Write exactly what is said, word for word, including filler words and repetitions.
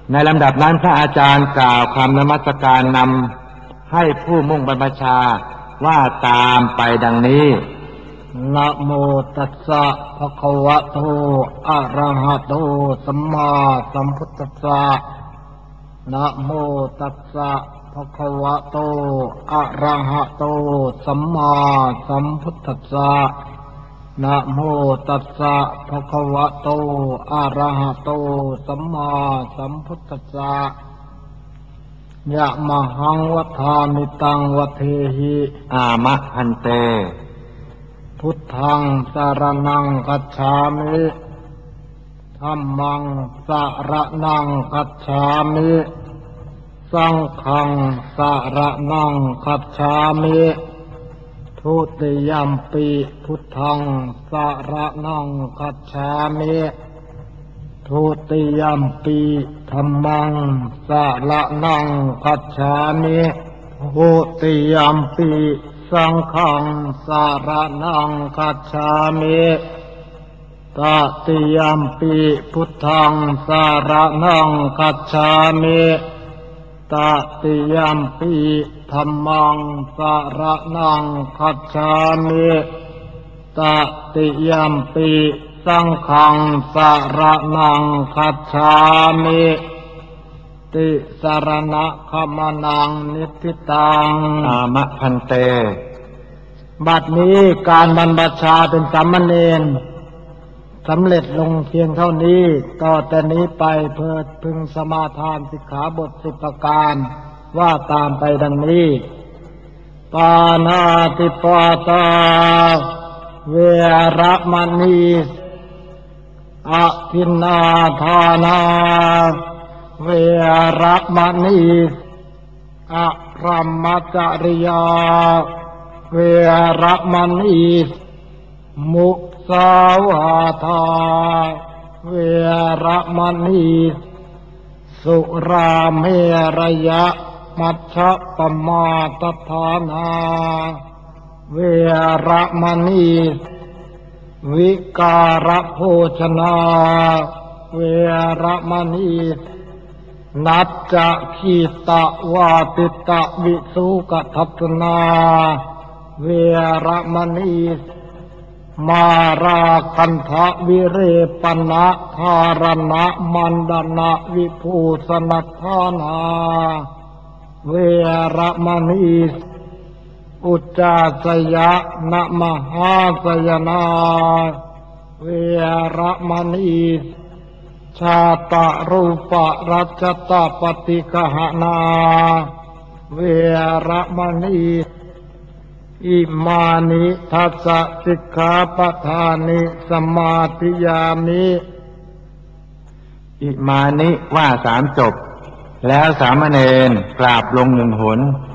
ในลำดับนั้นพระอาจารย์กล่าวคำนมัสการนำให้ผู้มุ่งบรรพชาว่าตามไปดังนี้นะโมตัสสะภะคะวะโตอะระหะโตสัมมาสัมพุทธัสสะนะโมตัสสะภะคะวะโตอะระหะโตสัมมาสัมพุทธัสสะนะโมตัสสะภะคะวะโตอะระหะโตสัมมาสัมพุทธัสสะยะมหังวัฏฐามิตังวเทหิอามะพันเตพุทธังสารนังคัจฉามิธัมมังสารนังคัจฉามิสังฆังสารนังคัจฉามิทุติยัมปิพุทธังสารนังคัจฉามิทุติยัมปิธัมมังสารนังคัจฉามิทุติยัมปิสังฆังสารนังคัจฉามิตติยัมปิพุทธังสารนังคัจฉามิตติยัมปิธัมมังสารนังคัจฉามิตติยัมปิสังฆังสารนังคัจฉามิติสรณะขมานังนิพพิตังอามะพันเตบัดนี้การบรรพชาเป็นสามเณรสำเร็จลงเพียงเท่านี้ต่อแต่นี้ไปเพื่อพึงสมาทานสิกขาบทสิบประการว่าตามไปดังนี้ปานาติปาตาเวรมณีอทินนาทานาเวรมณีอะพรหมจริยาเวรมณีมุสาวาทาเวรมณีสุราเมรยะมัชฌปมาทฐานาเวรมณีวิการโภชนาเวรมณีนัจจคีตะวาติตะวิสุกทัศนาเวรมณีมาราคันธะวิเรปนะธารณะมันดนะวิภูสนัทธานาเวรมณีอุจจาสยะนะมหาสยนาเวรมณีชาตะรูปะรัชตะปฏิกหนาเวรมณีอิมานิทัสสะสิกขาปทานิสมาธิยามิอิมานิว่าสามจบแล้วสามเณรกราบลงหนึ่งหน